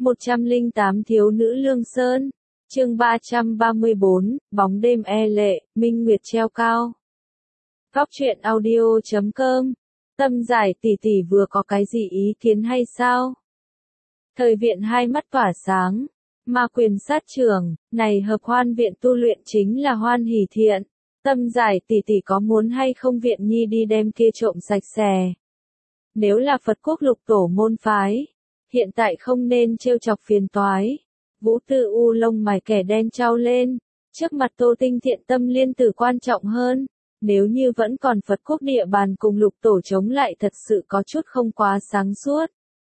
108 thiếu nữ Lương Sơn. Chương 334, bóng đêm e lệ, minh nguyệt treo cao. Góc truyện audio.com. Tâm giải tỷ tỷ vừa có cái gì ý kiến hay sao? Thời viện hai mắt tỏa sáng. Ma quyền sát trưởng, này hợp hoan viện tu luyện chính là hoan hỷ thiện. Tâm giải tỷ tỷ có muốn hay không viện nhi đi đem kia trộm sạch sẽ. Nếu là Phật quốc lục tổ môn phái, hiện tại không nên trêu chọc phiền toái. Vũ Tư U lông mày kẻ đen trao lên, trước mặt Tô Tinh thiện tâm liên tử quan trọng hơn. Nếu như vẫn còn Phật quốc địa bàn cùng lục tổ chống lại thật sự có chút không quá sáng suốt.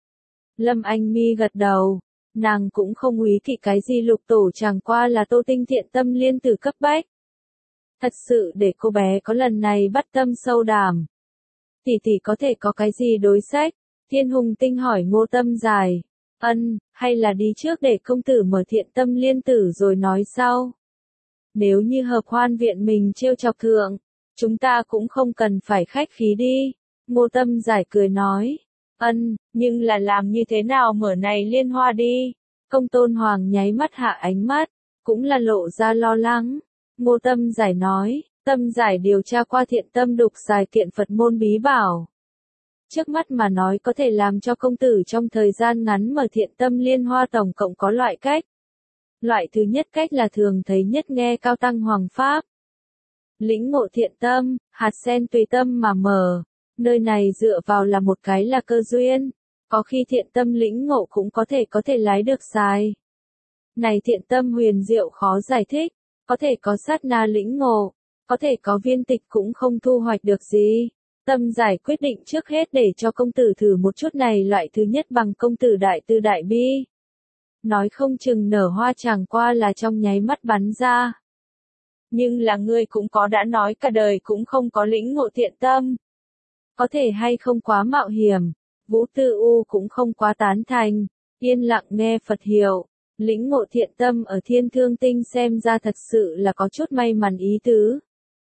Lâm Anh Mi gật đầu, nàng cũng không úy kỵ cái gì lục tổ, chẳng qua là Tô Tinh thiện tâm liên tử cấp bách. Thật sự để cô bé có lần này bắt tâm sâu đảm. Tỷ tỷ có thể có cái gì đối sách? Thiên Hùng Tinh hỏi Ngô Tâm Giải. Hay là đi trước để công tử mở thiện tâm liên tử rồi nói sau. Nếu như hợp hoan viện mình trêu chọc thượng, chúng ta cũng không cần phải khách khí đi. Ngô Tâm Giải cười nói. Nhưng là làm như thế nào mở này liên hoa đi. Công Tôn Hoàng nháy mắt hạ ánh mắt, cũng là lộ ra lo lắng. Ngô Tâm Giải nói, Tâm Giải điều tra qua thiện tâm đục giải kiện Phật môn bí bảo. Trước mắt mà nói có thể làm cho công tử trong thời gian ngắn mở thiện tâm liên hoa tổng cộng có loại cách. Loại thứ nhất cách là thường thấy nhất nghe cao tăng hoàng pháp. Lĩnh ngộ thiện tâm, hạt sen tùy tâm mà mở. Nơi này dựa vào là một cái là cơ duyên. Có khi thiện tâm lĩnh ngộ cũng có thể lái được xài. Này thiện tâm huyền diệu khó giải thích. Có thể có sát na lĩnh ngộ. Có thể có viên tịch cũng không thu hoạch được gì. Tâm Giải quyết định trước hết để cho công tử thử một chút này loại thứ nhất bằng công tử đại tư đại bi. Nói không chừng nở hoa chẳng qua là trong nháy mắt bắn ra. Nhưng là ngươi cũng có đã nói cả đời cũng không có lĩnh ngộ thiện tâm. Có thể hay không quá mạo hiểm, Vũ Tư U cũng không quá tán thành, yên lặng nghe Phật hiệu. Lĩnh ngộ thiện tâm ở Thiên Thương Tinh xem ra thật sự là có chút may mắn ý tứ.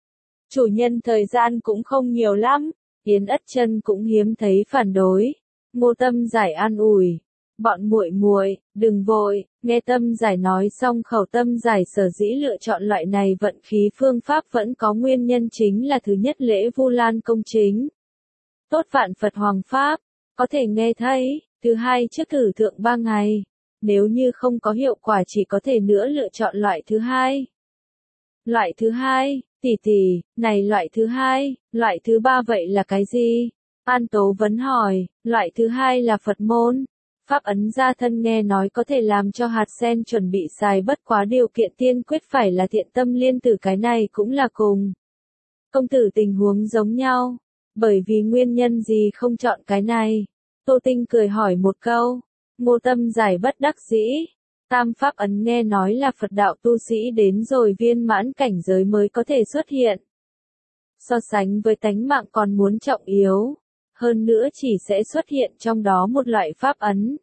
Chủ nhân thời gian cũng không nhiều lắm, Yến Ất Chân cũng hiếm thấy phản đối. Ngô Tâm Giải an ủi, bọn muội muội, đừng vội. Nghe Tâm Giải nói xong khẩu Tâm Giải sở dĩ lựa chọn loại này vận khí phương pháp vẫn có nguyên nhân, chính là thứ nhất lễ Vu Lan công chính. Tốt vạn Phật hoàng pháp, có thể nghe thấy. Thứ hai trước thử thượng 3 ngày. Nếu như không có hiệu quả chỉ có thể nữa lựa chọn loại thứ hai. Loại thứ hai, tỷ tỷ, này loại thứ ba vậy là cái gì? An Tố Vấn hỏi, loại thứ hai là Phật môn. Pháp ấn gia thân nghe nói có thể làm cho hạt sen chuẩn bị xài, bất quá điều kiện tiên quyết phải là thiện tâm liên tử, cái này cũng là cùng. Công tử tình huống giống nhau, bởi vì nguyên nhân gì không chọn cái này? Tô Tinh cười hỏi một câu. Ngô Tâm Giải bất đắc dĩ. Tam pháp ấn nghe nói là Phật đạo tu sĩ đến rồi viên mãn cảnh giới mới có thể xuất hiện. So sánh với tánh mạng còn muốn trọng yếu. Hơn nữa chỉ sẽ xuất hiện trong đó một loại pháp ấn.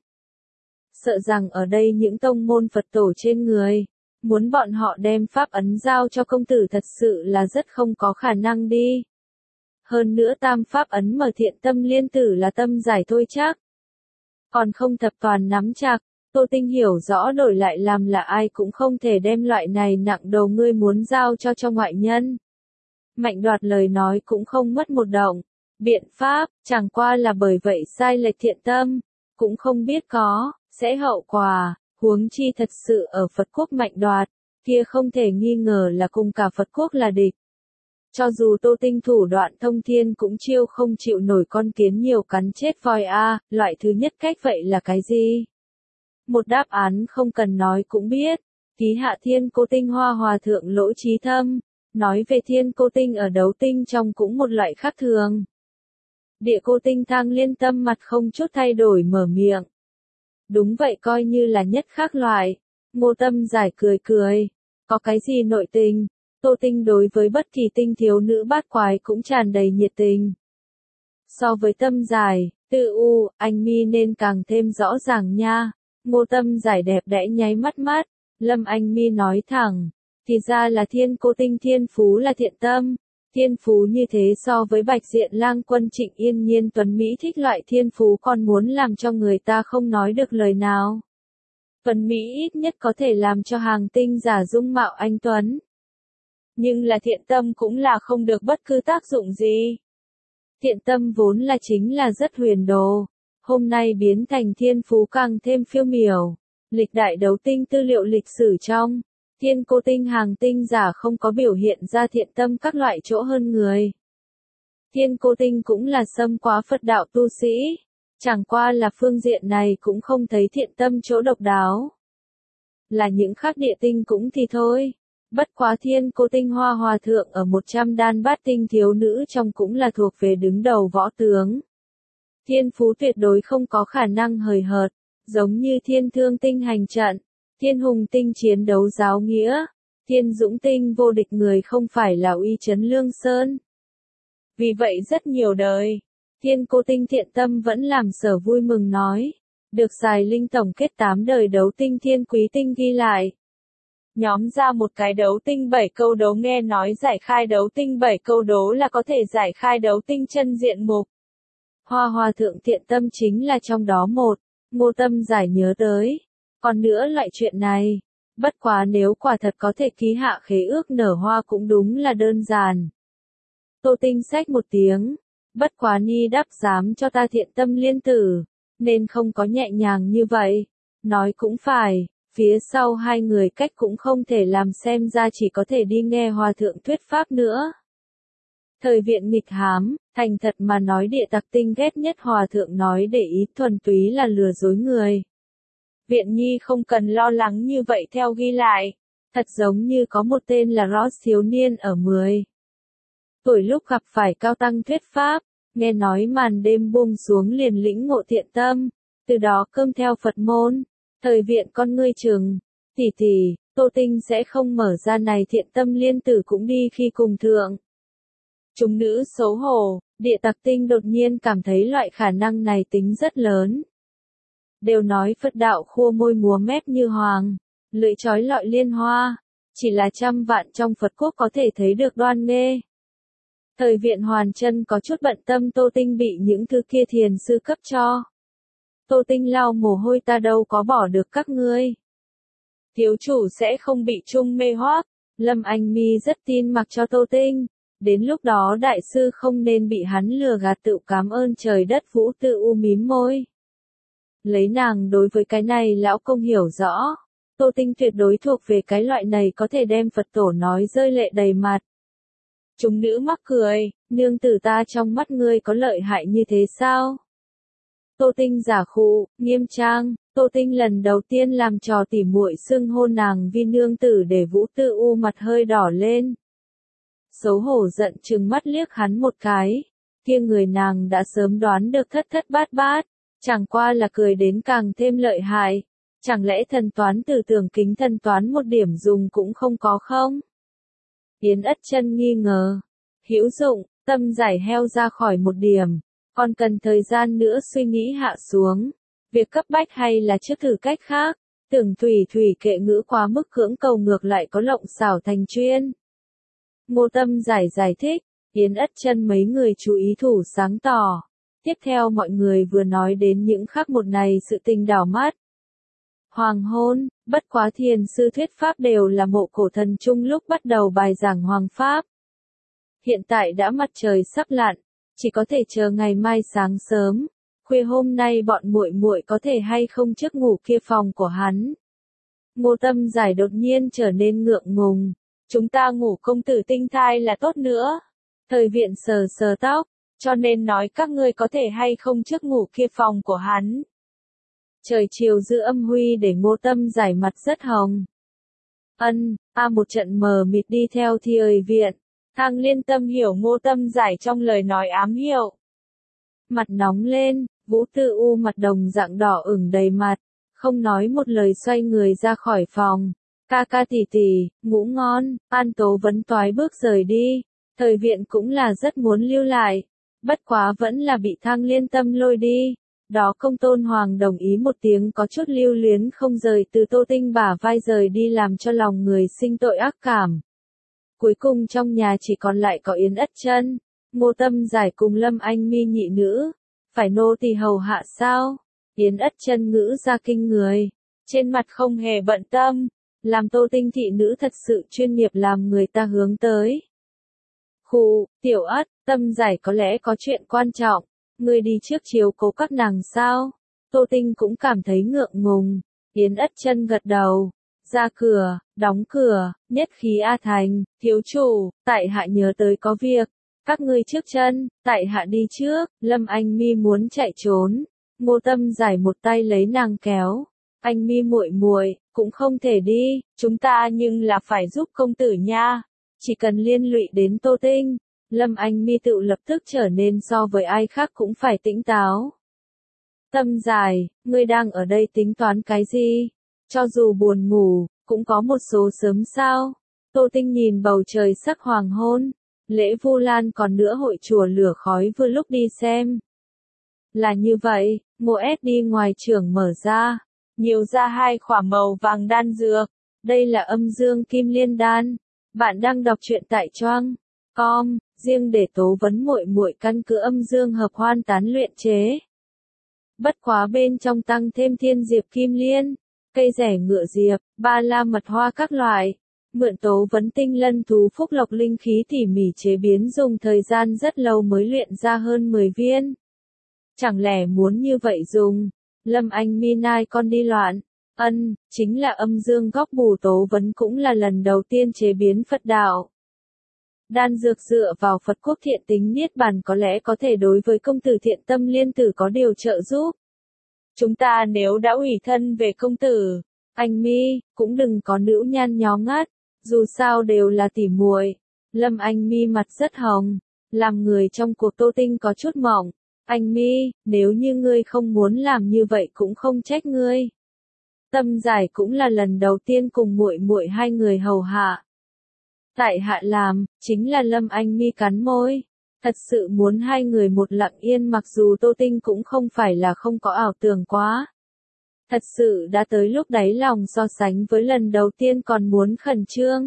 Sợ rằng ở đây những tông môn Phật tổ trên người, muốn bọn họ đem pháp ấn giao cho công tử thật sự là rất không có khả năng đi. Hơn nữa tam pháp ấn mở thiện tâm liên tử là Tâm Giải thôi chắc. Còn không thập toàn nắm chặt. Tô Tinh hiểu rõ đổi lại làm là ai cũng không thể đem loại này nặng đầu ngươi muốn giao cho ngoại nhân. Mạnh Đoạt lời nói cũng không mất một động. Biện pháp, chẳng qua là bởi vậy sai lệch thiện tâm, cũng không biết sẽ hậu quả, huống chi thật sự ở Phật quốc Mạnh Đoạt, kia không thể nghi ngờ là cùng cả Phật quốc là địch. Cho dù Tô Tinh thủ đoạn thông thiên cũng không chịu nổi con kiến nhiều cắn chết voi a. Loại thứ nhất cách vậy là cái gì? Một đáp án không cần nói cũng biết. Ký hạ Thiên Cô Tinh Hoa Hòa Thượng Lỗ Trí Thâm, nói về Thiên Cô Tinh ở đấu tinh trong cũng một loại khác thường. Địa Cô Tinh Thang Liên Tâm mặt không chút thay đổi mở miệng. Đúng vậy, coi như là nhất khác loại. Ngô Tâm Giải cười. Có cái gì nội tình? Tô Tinh đối với bất kỳ tinh thiếu nữ bát quái cũng tràn đầy nhiệt tình. So với Tâm Giải, Tư U, anh Mi nên càng thêm rõ ràng nha. Ngô Tâm Giải đẹp đẽ nháy mắt. Lâm Anh Mi nói thẳng, thì ra là Thiên Cô Tinh thiên phú là thiện tâm. Thiên phú như thế so với Bạch Diện Lang Quân Trịnh Yên Nhiên Tuấn Mỹ thích loại thiên phú còn muốn làm cho người ta không nói được lời nào. Tuấn Mỹ ít nhất có thể làm cho hàng tinh giả dung mạo anh Tuấn. Nhưng là thiện tâm cũng là không được bất cứ tác dụng gì. Thiện tâm vốn là chính là rất huyền đồ, hôm nay biến thành thiên phú càng thêm phiêu miểu. Lịch đại đấu tinh tư liệu lịch sử trong, thiên cô tinh hàng tinh giả không có biểu hiện ra thiện tâm các loại chỗ hơn người. Thiên cô tinh cũng là xâm quá Phật đạo tu sĩ, chẳng qua là phương diện này cũng không thấy thiện tâm chỗ độc đáo. Là những khác địa tinh cũng thì thôi. Bất quá thiên cô tinh hoa hòa thượng ở 100 đan bát tinh thiếu nữ trong cũng là thuộc về đứng đầu võ tướng. Thiên phú tuyệt đối không có khả năng hời hợt, giống như thiên thương tinh hành trận, thiên hùng tinh chiến đấu giáo nghĩa, thiên dũng tinh vô địch người không phải là uy chấn lương sơn. Vì vậy rất nhiều đời, thiên cô tinh thiện tâm vẫn làm sở vui mừng nói, được Giải Linh tổng kết 8 đời đấu tinh thiên quý tinh ghi lại. Nhóm ra một cái đấu tinh 7 câu đố, nghe nói giải khai đấu tinh 7 câu đố là có thể giải khai đấu tinh chân diện mục. Hoa hòa thượng thiện tâm chính là trong đó một, Ngô Tâm Giải nhớ tới. Còn nữa loại chuyện này, bất quá nếu quả thật có thể ký hạ khế ước nở hoa cũng đúng là đơn giản. Tô Tinh xách một tiếng, bất quá ni đáp dám cho ta thiện tâm liên tử, nên không có nhẹ nhàng như vậy. Nói cũng phải, phía sau hai người cách cũng không thể làm xem ra chỉ có thể đi nghe hòa thượng thuyết pháp nữa. Thời viện nghịch hám, thành thật mà nói địa tặc tinh ghét nhất hòa thượng nói để ý thuần túy là lừa dối người. Viện nhi không cần lo lắng như vậy theo ghi lại, thật giống như có một tên là Ross thiếu niên ở 10 tuổi lúc gặp phải cao tăng thuyết pháp, nghe nói màn đêm buông xuống liền lĩnh ngộ thiện tâm, từ đó cơm theo Phật môn. Thời viện con ngươi chừng, tỷ tỷ, Tô Tinh sẽ không mở ra này thiện tâm liên tử cũng đi khi cùng thượng. Chúng nữ xấu hổ, địa tặc tinh đột nhiên cảm thấy loại khả năng này tính rất lớn. Đều nói Phật đạo khua môi múa mép như hoàng, lưỡi trói lọi liên hoa, chỉ là trăm vạn trong Phật quốc có thể thấy được đoan nghê. Thời viện Hoàn Chân có chút bận tâm Tô Tinh bị những thứ kia thiền sư cấp cho. Tô Tinh lau mồ hôi, ta đâu có bỏ được các ngươi. Thiếu chủ sẽ không bị chung mê hoác, Lâm Anh Mi rất tin mặc cho Tô Tinh. Đến lúc đó đại sư không nên bị hắn lừa gạt, tự cảm ơn trời đất vũ tự u mím môi. Lấy nàng đối với cái này lão công hiểu rõ. Tô Tinh tuyệt đối thuộc về cái loại này có thể đem Phật tổ nói rơi lệ đầy mặt. Chúng nữ mắc cười, nương tử ta trong mắt ngươi có lợi hại như thế sao? Tô Tinh giả khụ, nghiêm trang, Tô Tinh lần đầu tiên làm trò tỉ muội xưng hôn nàng vi nương tử để Vũ Tư U mặt hơi đỏ lên. Xấu hổ giận trừng mắt liếc hắn một cái, kia người nàng đã sớm đoán được thất thất bát bát, chẳng qua là cười đến càng thêm lợi hại, chẳng lẽ thần toán từ tưởng kính thần toán một điểm dùng cũng không có không? Yến Ất Chân nghi ngờ, hữu dụng, tâm giải heo ra khỏi một điểm, còn cần thời gian nữa suy nghĩ hạ xuống, việc cấp bách hay là trước thử cách khác, tưởng thủy kệ ngữ quá mức cưỡng cầu ngược lại có lộng xảo thành chuyên. Ngô Tâm giải thích, Yến Ất Chân mấy người chú ý thủ sáng tỏ, tiếp theo mọi người vừa nói đến những khác một này sự tình đảo mắt. Hoàng hôn, bất quá thiền sư thuyết pháp đều là Mộ Cổ Thần chung lúc bắt đầu bài giảng hoàng pháp. Hiện tại đã mặt trời sắp lặn, chỉ có thể chờ ngày mai sáng sớm, khuya hôm nay bọn muội muội có thể hay không trước ngủ kia phòng của hắn. Ngô Tâm giải đột nhiên trở nên ngượng ngùng, chúng ta ngủ công tử tinh thai là tốt nữa. Thời viện sờ tóc, cho nên nói các ngươi có thể hay không trước ngủ kia phòng của hắn. Trời chiều giữa âm huy để Ngô Tâm giải mặt rất hồng. Một trận mờ mịt đi theo thì viện. Thang Liên Tâm hiểu Ngô Tâm giải trong lời nói ám hiệu. Mặt nóng lên, Vũ Tư U mặt đồng dạng đỏ ửng đầy mặt, không nói một lời xoay người ra khỏi phòng. Ca tỷ tỷ, ngủ ngon, An Tố Vấn toái bước rời đi. Thời viện cũng là rất muốn lưu lại, bất quá vẫn là bị Thang Liên Tâm lôi đi. Đó Công Tôn Hoàng đồng ý một tiếng có chút lưu luyến không rời từ Tô Tinh bả vai rời đi làm cho lòng người sinh tội ác cảm. Cuối cùng trong nhà chỉ còn lại có Yến Ất Chân, Ngô Tâm giải cùng Lâm Anh Mi nhị nữ. Phải nô tỳ hầu hạ sao? Yến Ất Chân ngữ ra kinh người. trên mặt không hề bận tâm, làm Tô Tinh thị nữ thật sự chuyên nghiệp làm người ta hướng tới. Khụ, Tiểu Ất, Tâm Giải có lẽ có chuyện quan trọng, ngươi đi trước chiếu cố các nàng sao? Tô Tinh cũng cảm thấy ngượng ngùng, Yến Ất Chân gật đầu, ra cửa, đóng cửa, nhất khí A Thành, thiếu chủ, tại hạ nhớ tới có việc, các ngươi trước chân, tại hạ đi trước, Lâm Anh Mi muốn chạy trốn, Ngô Tâm Giải một tay lấy nàng kéo, anh Mi muội muội, cũng không thể đi, chúng ta nhưng là phải giúp công tử nha, chỉ cần liên lụy đến Tô Tinh, Lâm Anh Mi tự lập tức trở nên so với ai khác cũng phải tỉnh táo. Tâm Giải, ngươi đang ở đây tính toán cái gì? Cho dù buồn ngủ, cũng có một số sớm sao? Tô Tinh nhìn bầu trời sắc hoàng hôn, lễ Vu Lan còn nữa hội chùa lửa khói vừa lúc đi xem. Là như vậy, Ngô S đi ngoài trưởng mở ra, nhiều ra 2 khỏa màu vàng đan dược, đây là âm dương kim liên đan. Bạn đang đọc truyện tại Choang.com, riêng để Tố Vấn muội muội căn cứ âm dương hợp hoan tán luyện chế. Bất quá bên trong tăng thêm thiên diệp kim liên, cây rẻ ngựa diệp, ba la mật hoa các loại. Mượn Tố Vấn tinh lân thú phúc lộc linh khí tỉ mỉ chế biến dùng thời gian rất lâu mới luyện ra hơn 10 viên. Chẳng lẽ muốn như vậy dùng? Lâm Anh Mi nai con đi loạn. Chính là âm dương góc bù. Tố Vấn cũng là lần đầu tiên chế biến Phật đạo. Đan dược dựa vào Phật quốc thiện tính niết bàn có lẽ có thể đối với công tử thiện tâm liên tử có điều trợ giúp. Chúng ta nếu đã ủy thân về công tử, anh Mi, cũng đừng có nữ nhan nhó ngắt, dù sao đều là tỉ muội. Lâm Anh Mi mặt rất hồng, làm người trong cuộc Tô Tinh có chút mỏng. Anh Mi, nếu như ngươi không muốn làm như vậy cũng không trách ngươi. Tâm Giải cũng là lần đầu tiên cùng muội muội hai người hầu hạ. Tại hạ làm, chính là Lâm Anh Mi cắn môi. Thật sự muốn hai người một lặng yên mặc dù Tô Tinh cũng không phải là không có ảo tưởng quá. Thật sự đã tới lúc đáy lòng so sánh với lần đầu tiên còn muốn khẩn trương.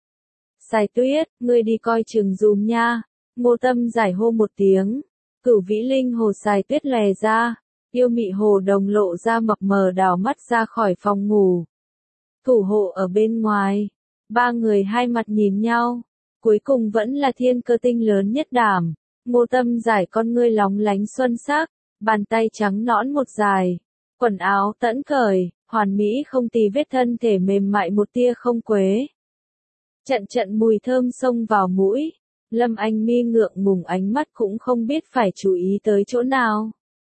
Sài Tuyết, ngươi đi coi chừng dùm nha. Ngô Tâm Giải hô một tiếng. Cửu Vĩ Linh hồ Sài Tuyết lè ra. Yêu mị hồ đồng lộ ra mập mờ đảo mắt ra khỏi phòng ngủ. Thủ hộ ở bên ngoài. Ba người hai mặt nhìn nhau. Cuối cùng vẫn là Thiên Cơ Tinh lớn nhất đảm. Ngô Tâm Giải con ngươi lóng lánh xuân sắc. Bàn tay trắng nõn một dài. Quần áo tẫn cởi, hoàn mỹ không tì vết thân thể mềm mại một tia không quế. Trận trận mùi thơm xông vào mũi. Lâm Anh Mi ngượng ngùng ánh mắt cũng không biết phải chú ý tới chỗ nào.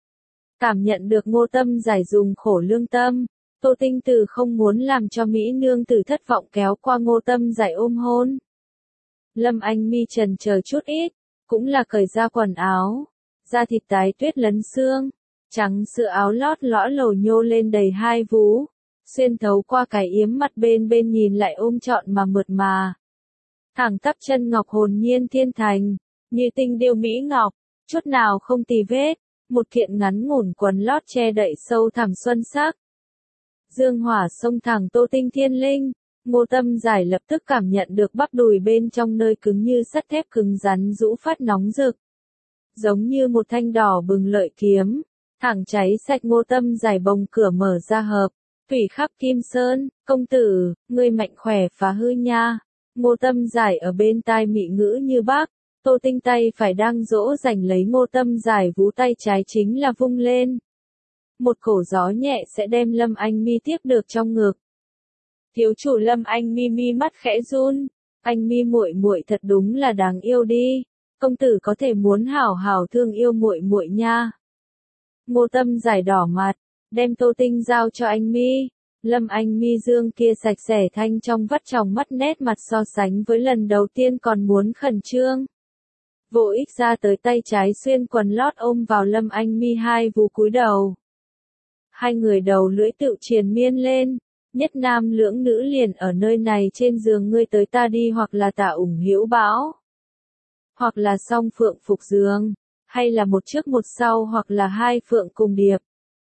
Cảm nhận được Ngô Tâm Giải dùng khổ lương tâm, Tô Tinh Từ không muốn làm cho Mỹ nương tử thất vọng kéo qua Ngô Tâm Giải ôm hôn. Lâm Anh Mi chần chờ chút ít, cũng là cởi ra quần áo, da thịt tái tuyết lấn xương, trắng sữa áo lót lõa lồ nhô lên đầy hai vú, xuyên thấu qua cái yếm mặt bên bên nhìn lại ôm trọn mà mượt mà. Thẳng tắp chân ngọc hồn nhiên thiên thành, như tinh điêu mỹ ngọc, chút nào không tì vết, một kiện ngắn ngủn quần lót che đậy sâu thẳm xuân sắc. Dương hỏa xông thẳng Tô Tinh thiên linh, Ngô Tâm Giải lập tức cảm nhận được bắp đùi bên trong nơi cứng như sắt thép cứng rắn rũ phát nóng rực. Giống như một thanh đỏ bừng lợi kiếm, thẳng cháy sạch. Ngô Tâm Giải bồng cửa mở ra hợp, thủy khắp kim sơn, công tử, ngươi mạnh khỏe phá hư nha. Ngô Tâm Giải ở bên tai mị ngữ như bác, Tô Tinh tay phải đang dỗ dành lấy Ngô Tâm Giải vú tay trái chính là vung lên. Một cổ gió nhẹ sẽ đem Lâm Anh Mi tiếp được trong ngực. Thiếu chủ Lâm Anh Mi mi mắt khẽ run, anh Mi muội muội thật đúng là đáng yêu đi, công tử có thể muốn hảo hảo thương yêu muội muội nha. Ngô Tâm Giải đỏ mặt, đem Tô Tinh giao cho anh Mi. Lâm Anh Mi dương kia sạch sẽ thanh trong vắt trong mắt nét mặt so sánh với lần đầu tiên còn muốn khẩn trương. Vô ích ra tới tay trái xuyên quần lót ôm vào Lâm Anh Mi hai vú cúi đầu. Hai người đầu lưỡi tự triền miên lên, nhất nam lưỡng nữ liền ở nơi này trên giường ngươi tới ta đi hoặc là tả ủng hữu bão. Hoặc là song phượng phục giường, hay là một trước một sau hoặc là hai phượng cùng điệp.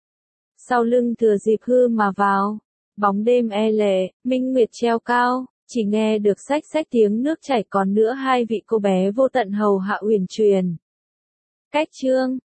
Sau lưng thừa dịp hư mà vào, bóng đêm e lệ, minh nguyệt treo cao, chỉ nghe được xách xách tiếng nước chảy còn nữa hai vị cô bé vô tận hầu hạ uyển truyền. Cách chương